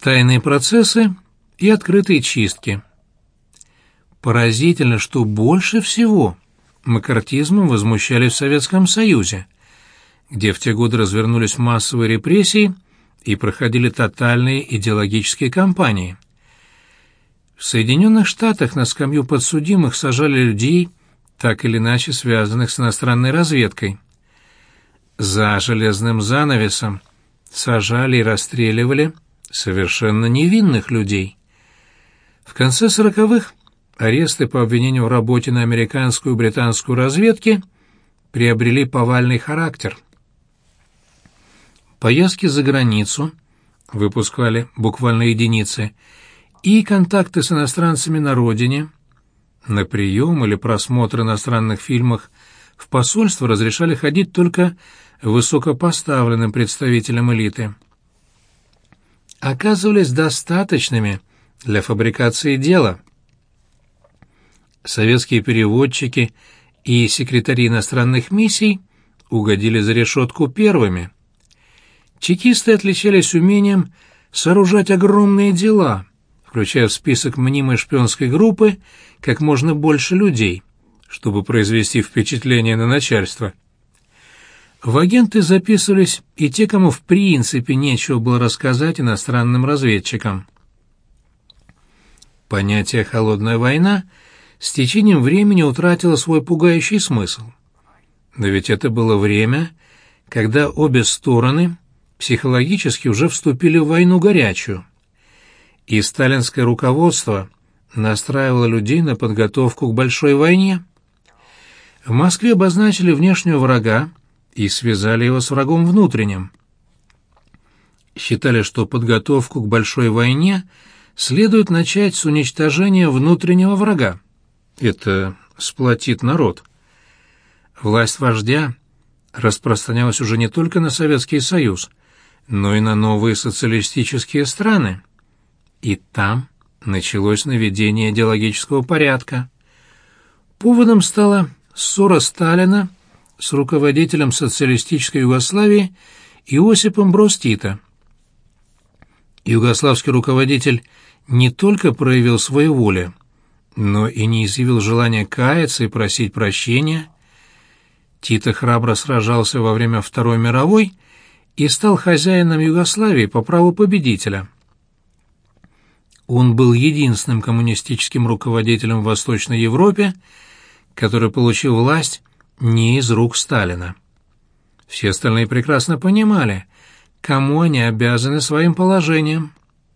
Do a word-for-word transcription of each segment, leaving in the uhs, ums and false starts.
тайные процессы и открытые чистки. Поразительно, что больше всего маккартизмом возмущались в Советском Союзе, где в те годы развернулись массовые репрессии и проходили тотальные идеологические кампании. В Соединенных Штатах на скамью подсудимых сажали людей, так или иначе связанных с иностранной разведкой. За железным занавесом сажали и расстреливали совершенно невинных людей. В конце сороковых аресты по обвинению в работе на американскую и британскую разведки приобрели повальный характер. Поездки за границу выпускали буквально единицы, и контакты с иностранцами на родине, на прием или просмотр иностранных фильмов в посольство разрешали ходить только высокопоставленным представителям элиты. Оказывались достаточными для фабрикации дела. Советские переводчики и секретари иностранных миссий угодили за решетку первыми. Чекисты отличались умением сооружать огромные дела, включая в список мнимой шпионской группы как можно больше людей, чтобы произвести впечатление на начальство. В агенты записывались и те, кому в принципе нечего было рассказать иностранным разведчикам. Понятие «холодная война» с течением времени утратило свой пугающий смысл. Но ведь это было время, когда обе стороны психологически уже вступили в войну горячую, и сталинское руководство настраивало людей на подготовку к большой войне. В Москве обозначили внешнего врага и связали его с врагом внутренним. Считали, что подготовку к большой войне следует начать с уничтожения внутреннего врага. Это сплотит народ. Власть вождя распространялась уже не только на Советский Союз, но и на новые социалистические страны. И там началось наведение идеологического порядка. Поводом стала ссора Сталина с руководителем социалистической Югославии Иосипом Броз Тито. Югославский руководитель не только проявил своеволие, но и не изъявил желания каяться и просить прощения. Тито храбро сражался во время Второй мировой и стал хозяином Югославии по праву победителя. Он был единственным коммунистическим руководителем в Восточной Европе, который получил власть не из рук Сталина. Все остальные прекрасно понимали, кому они обязаны своим положением.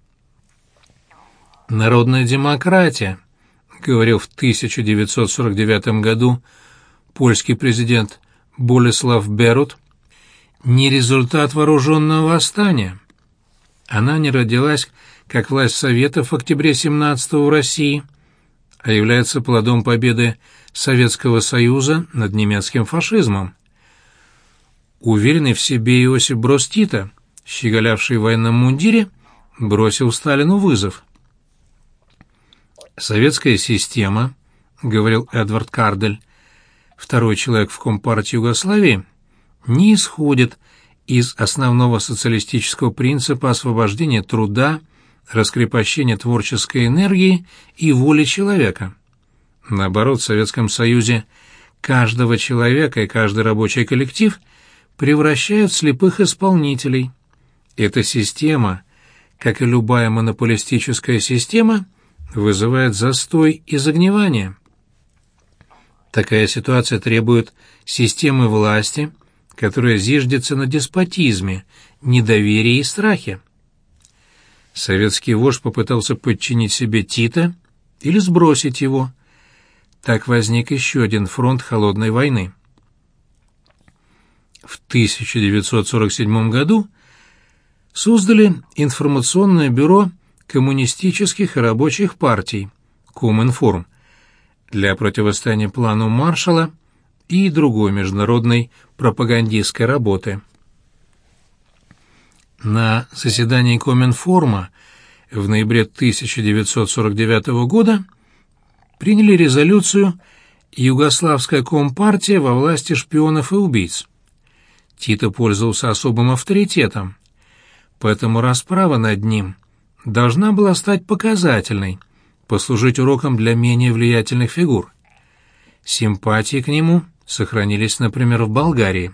«Народная демократия», — говорил в тысяча девятьсот сорок девятом году польский президент Болеслав Берут, — «не результат вооруженного восстания. Она не родилась как власть Советов в октябре семнадцатого в России, а является плодом победы Советского Союза над немецким фашизмом». Уверенный в себе Иосип Броз Тито, щеголявший в военном мундире, бросил Сталину вызов. «Советская система, — говорил Эдвард Кардель, второй человек в Компартии Югославии, — не исходит из основного социалистического принципа освобождения труда, раскрепощения творческой энергии и воли человека. Наоборот, в Советском Союзе каждого человека и каждый рабочий коллектив превращают в слепых исполнителей. Эта система, как и любая монополистическая система, вызывает застой и загнивание. Такая ситуация требует системы власти, которая зиждется на деспотизме, недоверии и страхе. Советский вождь попытался подчинить себе Тито или сбросить его. Так возник еще один фронт холодной войны. В тысяча девятьсот сорок седьмом году создали информационное бюро коммунистических и рабочих партий Коминформ для противостояния плану Маршалла и другой международной пропагандистской работы. На заседании Коминформа в ноябре тысяча девятьсот сорок девятого года приняли резолюцию «Югославская компартия во власти шпионов и убийц». Тито пользовался особым авторитетом, поэтому расправа над ним должна была стать показательной, послужить уроком для менее влиятельных фигур. Симпатии к нему сохранились, например, в Болгарии.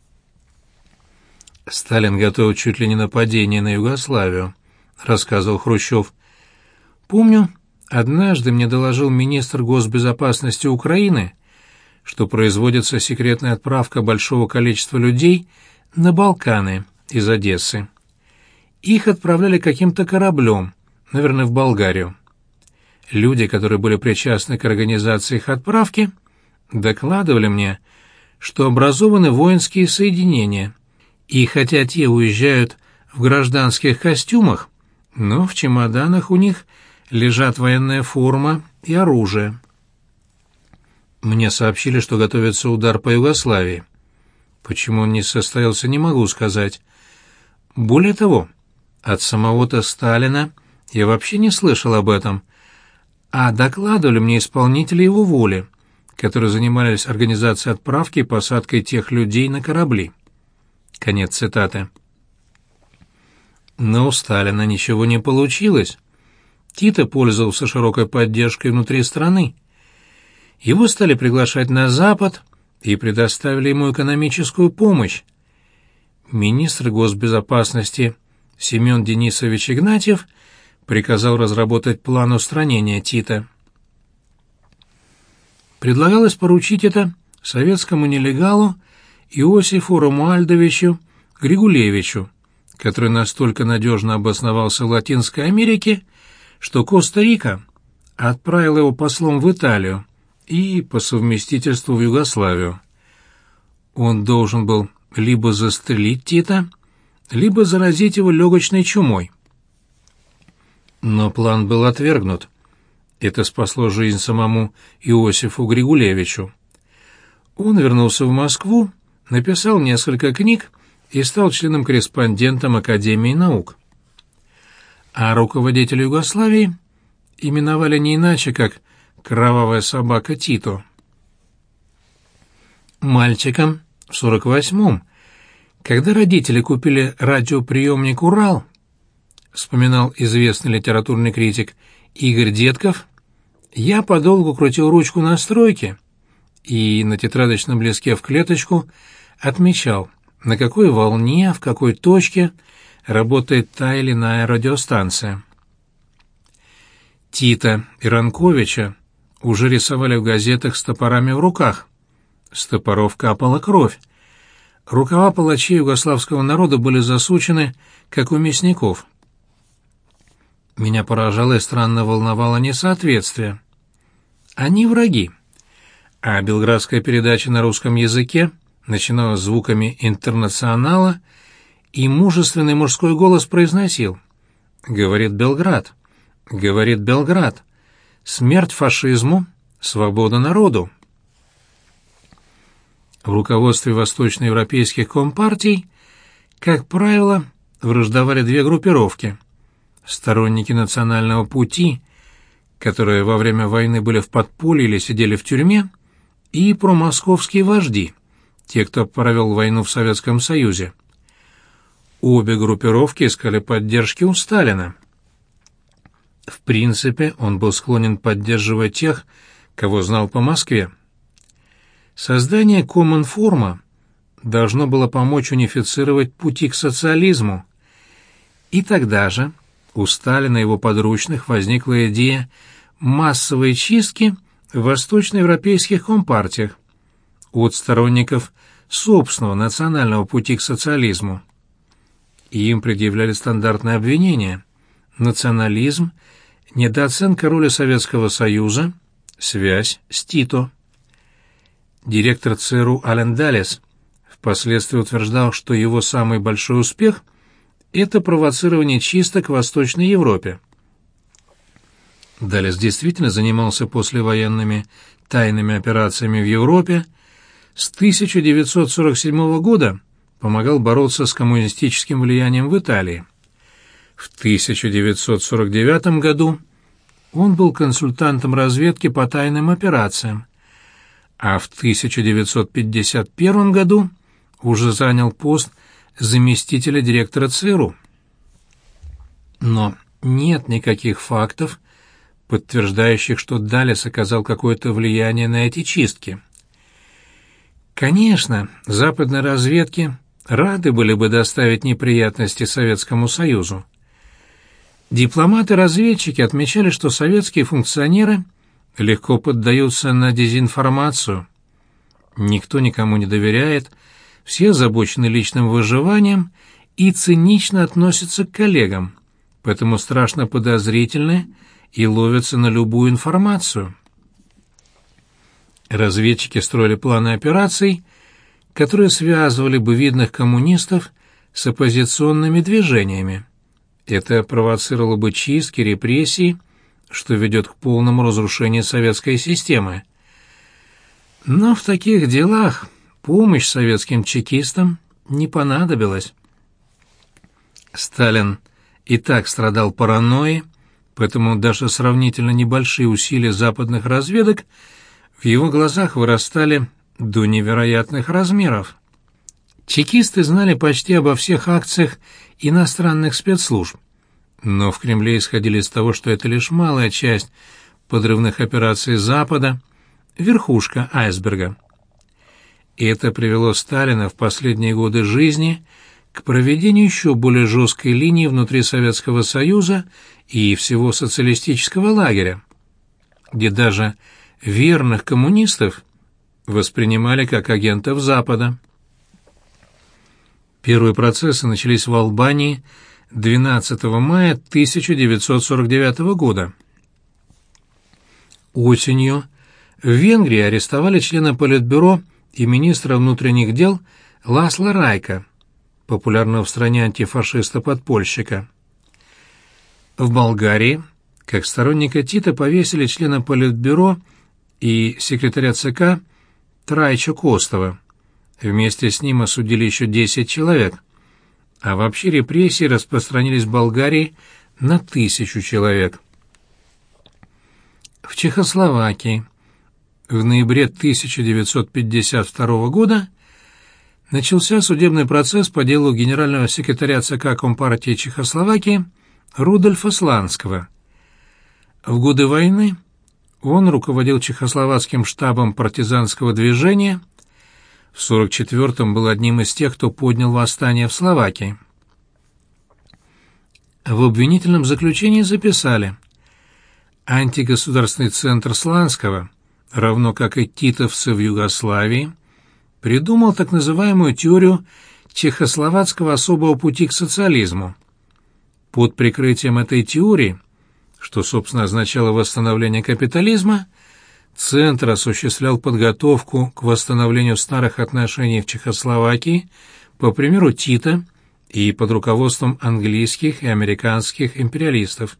«Сталин готовил чуть ли не нападение на Югославию», — рассказывал Хрущев. «Помню, однажды мне доложил министр госбезопасности Украины, что производится секретная отправка большого количества людей на Балканы из Одессы. Их отправляли каким-то кораблем, наверное, в Болгарию. Люди, которые были причастны к организации их отправки, докладывали мне, что образованы воинские соединения, и хотя те уезжают в гражданских костюмах, но в чемоданах у них лежат военная форма и оружие. Мне сообщили, что готовится удар по Югославии. Почему он не состоялся, не могу сказать. Более того, от самого-то Сталина я вообще не слышал об этом, а докладывали мне исполнители его воли, которые занимались организацией отправки и посадкой тех людей на корабли». Конец цитаты. Но у Сталина ничего не получилось. Тито пользовался широкой поддержкой внутри страны. Его стали приглашать на Запад и предоставили ему экономическую помощь. Министр госбезопасности Семен Денисович Игнатьев приказал разработать план устранения Тита. Предлагалось поручить это советскому нелегалу Иосифу Ромуальдовичу Григулевичу, который настолько надежно обосновался в Латинской Америке, что Коста-Рика отправила его послом в Италию и по совместительству в Югославию. Он должен был либо застрелить Тита, либо заразить его легочной чумой. Но план был отвергнут. Это спасло жизнь самому Иосифу Григулевичу. Он вернулся в Москву, написал несколько книг и стал членом-корреспондентом Академии наук. А руководителя Югославии именовали не иначе, как «кровавая собака Тито». Мальчиком в сорок восьмом, когда родители купили радиоприемник «Урал», вспоминал известный литературный критик Игорь Детков, я подолгу крутил ручку настройки и на тетрадочном листке в клеточку отмечал, на какой волне, в какой точке работает та или иная радиостанция. Тита и Ранковича уже рисовали в газетах с топорами в руках. С топоров капала кровь. Рукава палачей югославского народа были засучены, как у мясников. Меня поражало и странно волновало несоответствие. Они враги. А белградская передача на русском языке начиналась звуками интернационала, и мужественный мужской голос произносил: «Говорит Белград, говорит Белград, смерть фашизму, свобода народу». В руководстве восточноевропейских компартий, как правило, враждовали две группировки: сторонники национального пути, которые во время войны были в подполье или сидели в тюрьме, и промосковские вожди, те, кто провел войну в Советском Союзе. Обе группировки искали поддержки у Сталина. В принципе, он был склонен поддерживать тех, кого знал по Москве. Создание Коминформа должно было помочь унифицировать пути к социализму. И тогда же у Сталина и его подручных возникла идея массовой чистки в восточноевропейских компартиях от сторонников собственного национального пути к социализму. И им предъявляли стандартное обвинение: национализм, недооценка роли Советского Союза, связь с Тито. Директор ЦРУ Ален Даллес впоследствии утверждал, что его самый большой успех – это провоцирование чисток в Восточной Европе. Даллес действительно занимался послевоенными тайными операциями в Европе. С тысяча девятьсот сорок седьмого года помогал бороться с коммунистическим влиянием в Италии. В тысяча девятьсот сорок девятом году он был консультантом разведки по тайным операциям, а в тысяча девятьсот пятьдесят первом году уже занял пост заместителя директора ЦРУ. Но нет никаких фактов, подтверждающих, что Даллес оказал какое-то влияние на эти чистки. Конечно, западные разведки рады были бы доставить неприятности Советскому Союзу. Дипломаты-разведчики отмечали, что советские функционеры легко поддаются на дезинформацию. Никто никому не доверяет, все озабочены личным выживанием и цинично относятся к коллегам, поэтому страшно подозрительны и ловятся на любую информацию. Разведчики строили планы операций, которые связывали бы видных коммунистов с оппозиционными движениями. Это провоцировало бы чистки, репрессии, что ведет к полному разрушению советской системы. Но в таких делах помощь советским чекистам не понадобилась. Сталин и так страдал паранойей, поэтому даже сравнительно небольшие усилия западных разведок в его глазах вырастали до невероятных размеров. Чекисты знали почти обо всех акциях иностранных спецслужб, но в Кремле исходили из того, что это лишь малая часть подрывных операций Запада, верхушка айсберга. И это привело Сталина в последние годы жизни к проведению еще более жесткой линии внутри Советского Союза и всего социалистического лагеря, где даже верных коммунистов воспринимали как агентов Запада. Первые процессы начались в Албании двенадцатого мая тысяча девятьсот сорок девятого года. Осенью в Венгрии арестовали члена Политбюро и министра внутренних дел Ласло Райка, популярного в стране антифашиста-подпольщика. В Болгарии, как сторонника Тита, повесили члена Политбюро и секретаря ЦК Трайчо Костова. Вместе с ним осудили еще десять человек, а вообще репрессии распространились в Болгарии на тысячу человек. В Чехословакии в ноябре тысяча девятьсот пятьдесят второго года начался судебный процесс по делу генерального секретаря ЦК Компартии Чехословакии Рудольфа Сланского. В годы войны он руководил чехословацким штабом партизанского движения, в сорок четвёртом был одним из тех, кто поднял восстание в Словакии. В обвинительном заключении записали: антигосударственный центр Сланского, равно как и титовцы в Югославии, придумал так называемую теорию чехословацкого особого пути к социализму. Под прикрытием этой теории, что, собственно, означало восстановление капитализма, Центр осуществлял подготовку к восстановлению старых отношений в Чехословакии по примеру Тита и под руководством английских и американских империалистов.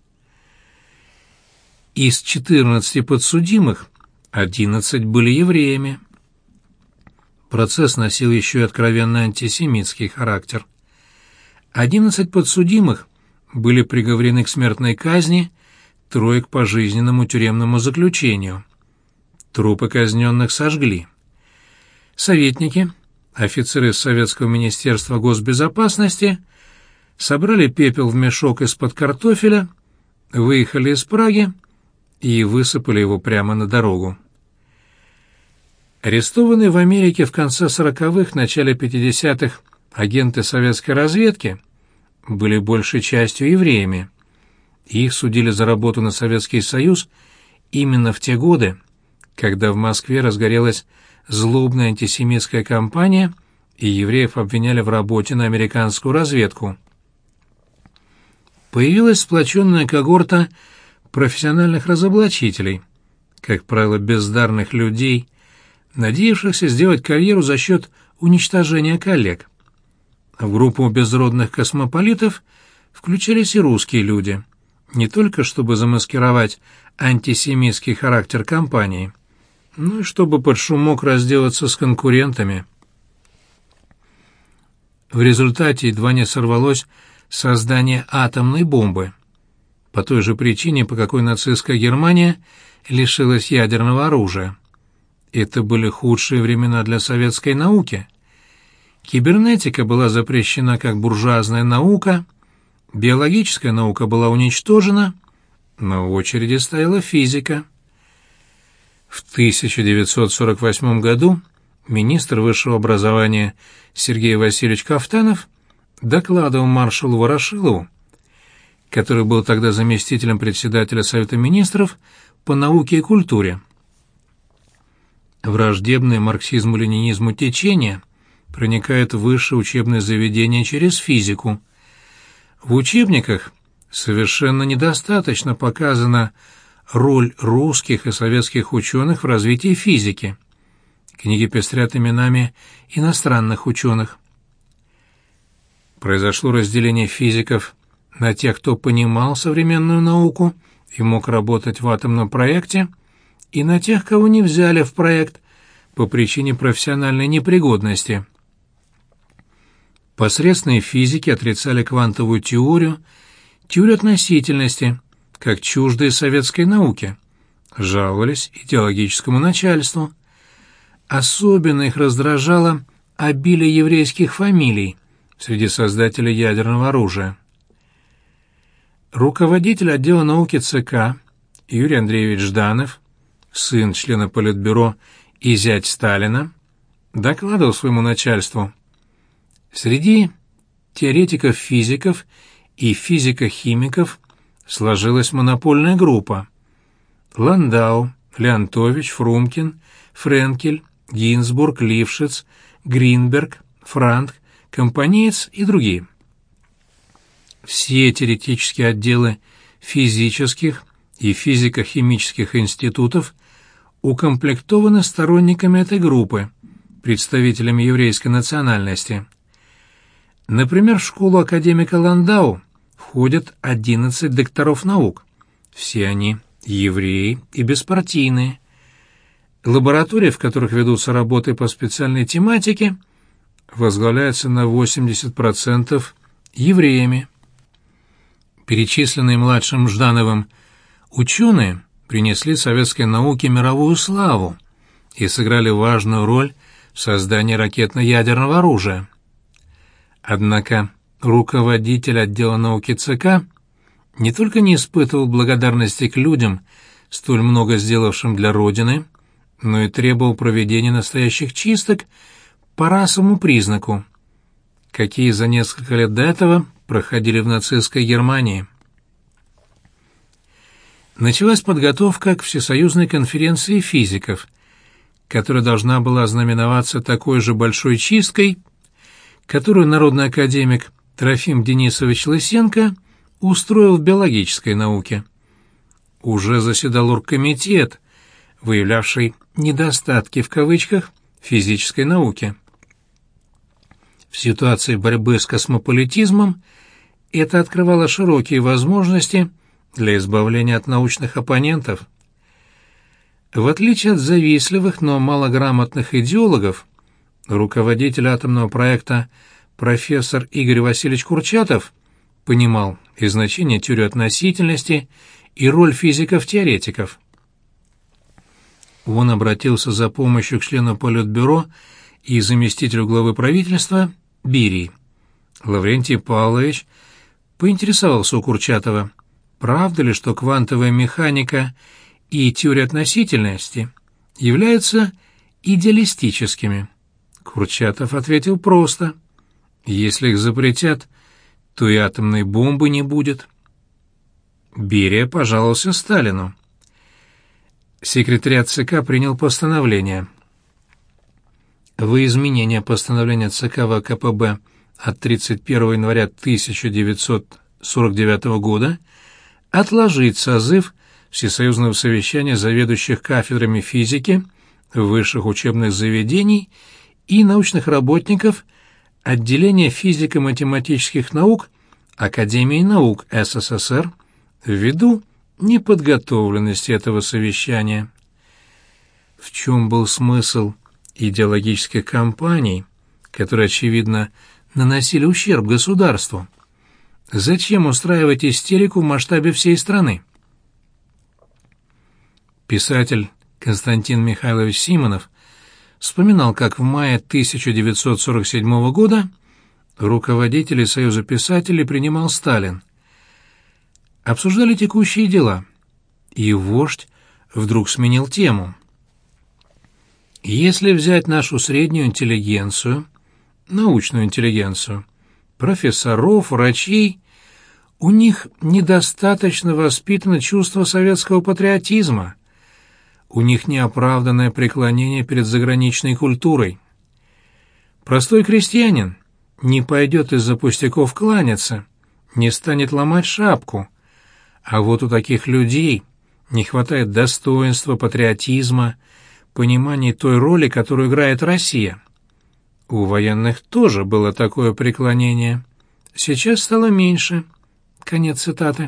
Из четырнадцати подсудимых одиннадцать были евреями. Процесс носил еще и откровенно антисемитский характер. Одиннадцать подсудимых были приговорены к смертной казни, трое к пожизненному тюремному заключению. Трупы казненных сожгли. Советники, офицеры Советского министерства госбезопасности, собрали пепел в мешок из-под картофеля, выехали из Праги и высыпали его прямо на дорогу. Арестованные в Америке в конце сороковых, начале пятидесятых агенты советской разведки были большей частью евреями. Их судили за работу на Советский Союз именно в те годы, когда в Москве разгорелась злобная антисемитская кампания, и евреев обвиняли в работе на американскую разведку. Появилась сплоченная когорта профессиональных разоблачителей, как правило, бездарных людей, надеявшихся сделать карьеру за счет уничтожения коллег. В группу безродных космополитов включались и русские люди, не только чтобы замаскировать антисемитский характер кампании, но и чтобы под шумок разделаться с конкурентами. В результате едва не сорвалось создание атомной бомбы, по той же причине, по какой нацистская Германия лишилась ядерного оружия. Это были худшие времена для советской науки. Кибернетика была запрещена как буржуазная наука, Биологическая наука была уничтожена, но в очереди стояла физика. В тысяча девятьсот сорок восьмом году министр высшего образования Сергей Васильевич Кафтанов докладывал маршалу Ворошилову, который был тогда заместителем председателя Совета министров по науке и культуре. Враждебное марксизму-ленинизму течение проникает в высшее учебное заведение через физику. В учебниках совершенно недостаточно показана роль русских и советских ученых в развитии физики. Книги пестрят именами иностранных ученых. Произошло разделение физиков на тех, кто понимал современную науку и мог работать в атомном проекте, и на тех, кого не взяли в проект по причине профессиональной непригодности. Посредственные физики отрицали квантовую теорию, теорию относительности, как чуждые советской науке, жаловались идеологическому начальству. Особенно их раздражало обилие еврейских фамилий среди создателей ядерного оружия. Руководитель отдела науки ЦК Юрий Андреевич Жданов, сын члена Политбюро и зять Сталина, докладывал своему начальству: среди теоретиков-физиков и физико-химиков сложилась монопольная группа. Ландау, Леонтович, Фрумкин, Френкель, Гинзбург, Лившиц, Гринберг, Франк, Компаниец и другие. Все теоретические отделы физических и физико-химических институтов укомплектованы сторонниками этой группы, представителями еврейской национальности. Например, в школу академика Ландау входят одиннадцать докторов наук. Все они евреи и беспартийные. Лаборатории, в которых ведутся работы по специальной тематике, возглавляются на восемьдесят процентов евреями. Перечисленные младшим Ждановым ученые принесли советской науке мировую славу и сыграли важную роль в создании ракетно-ядерного оружия. Однако руководитель отдела науки ЦК не только не испытывал благодарности к людям, столь много сделавшим для Родины, но и требовал проведения настоящих чисток по расовому признаку, какие за несколько лет до этого проходили в нацистской Германии. Началась подготовка к Всесоюзной конференции физиков, которая должна была ознаменоваться такой же большой чисткой, которую народный академик Трофим Денисович Лысенко устроил в биологической науке. Уже заседал оргкомитет, выявлявший «недостатки» в кавычках физической науки. В ситуации борьбы с космополитизмом это открывало широкие возможности для избавления от научных оппонентов. В отличие от завистливых, но малограмотных идеологов, руководитель атомного проекта профессор Игорь Васильевич Курчатов понимал и значение теории относительности, и роль физиков-теоретиков. Он обратился за помощью к члену Политбюро и заместителю главы правительства Берии. Лаврентий Павлович поинтересовался у Курчатова, правда ли, что квантовая механика и теория относительности являются идеалистическими. Курчатов ответил просто: если их запретят, то и атомной бомбы не будет. Берия пожаловался Сталину. Секретариат ЦК принял постановление. Во изменение постановления ЦК ВКПБ от тридцать первого января тысяча девятьсот сорок девятого года отложить созыв Всесоюзного совещания заведующих кафедрами физики высших учебных заведений и научных работников отделения физико-математических наук Академии наук СССР ввиду неподготовленности этого совещания. В чем был смысл идеологических кампаний, которые, очевидно, наносили ущерб государству? Зачем устраивать истерику в масштабе всей страны? Писатель Константин Михайлович Симонов вспоминал, как в мае тысяча девятьсот сорок седьмого года руководителей Союза писателей принимал Сталин. Обсуждали текущие дела, и вождь вдруг сменил тему. Если взять нашу среднюю интеллигенцию, научную интеллигенцию, профессоров, врачей, у них недостаточно воспитано чувство советского патриотизма, у них неоправданное преклонение перед заграничной культурой. Простой крестьянин не пойдет из-за пустяков кланяться, не станет ломать шапку, а вот у таких людей не хватает достоинства, патриотизма, понимания той роли, которую играет Россия. У военных тоже было такое преклонение. Сейчас стало меньше. Конец цитаты.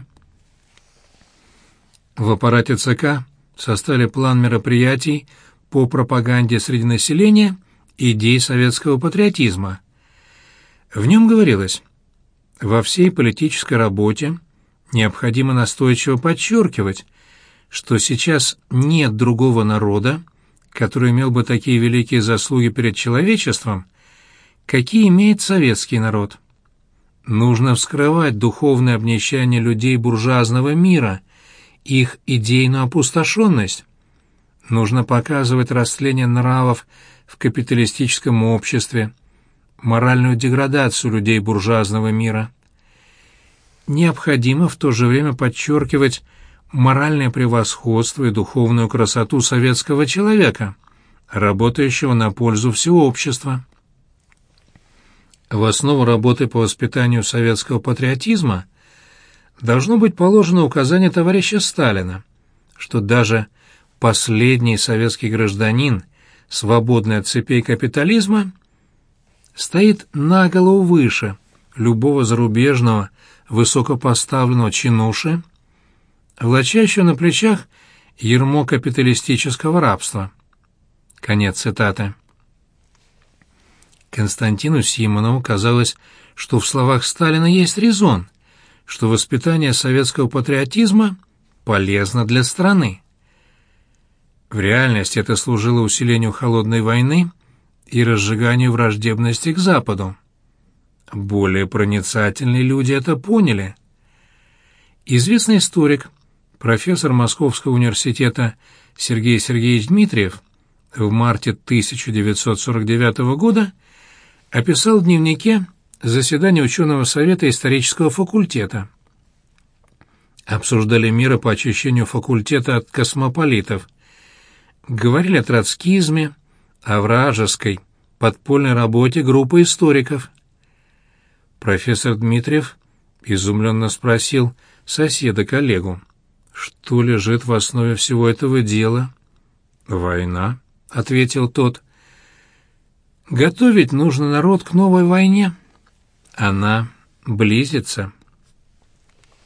В аппарате ЦК составили план мероприятий по пропаганде среди населения идей советского патриотизма. В нем говорилось: во всей политической работе необходимо настойчиво подчеркивать, что сейчас нет другого народа, который имел бы такие великие заслуги перед человечеством, какие имеет советский народ. Нужно вскрывать духовное обнищание людей буржуазного мира, их идейную опустошенность. Нужно показывать растление нравов в капиталистическом обществе, моральную деградацию людей буржуазного мира. Необходимо в то же время подчеркивать моральное превосходство и духовную красоту советского человека, работающего на пользу всего общества. В основу работы по воспитанию советского патриотизма должно быть положено указание товарища Сталина, что даже последний советский гражданин, свободный от цепей капитализма, стоит на голову выше любого зарубежного высокопоставленного чинуши, влачащего на плечах ярмо капиталистического рабства. Конец цитаты. Константину Симонову казалось, что в словах Сталина есть резон, что воспитание советского патриотизма полезно для страны. В реальности это служило усилению холодной войны и разжиганию враждебности к Западу. Более проницательные люди это поняли. Известный историк, профессор Московского университета Сергей Сергеевич Дмитриев в марте тысяча девятьсот сорок девятого года описал в дневнике заседание ученого совета исторического факультета. Обсуждали меры по очищению факультета от космополитов. Говорили о троцкизме, о вражеской, подпольной работе группы историков. Профессор Дмитриев изумленно спросил соседа-коллегу, что лежит в основе всего этого дела. «Война», — ответил тот. «Готовить нужно народ к новой войне. Она близится».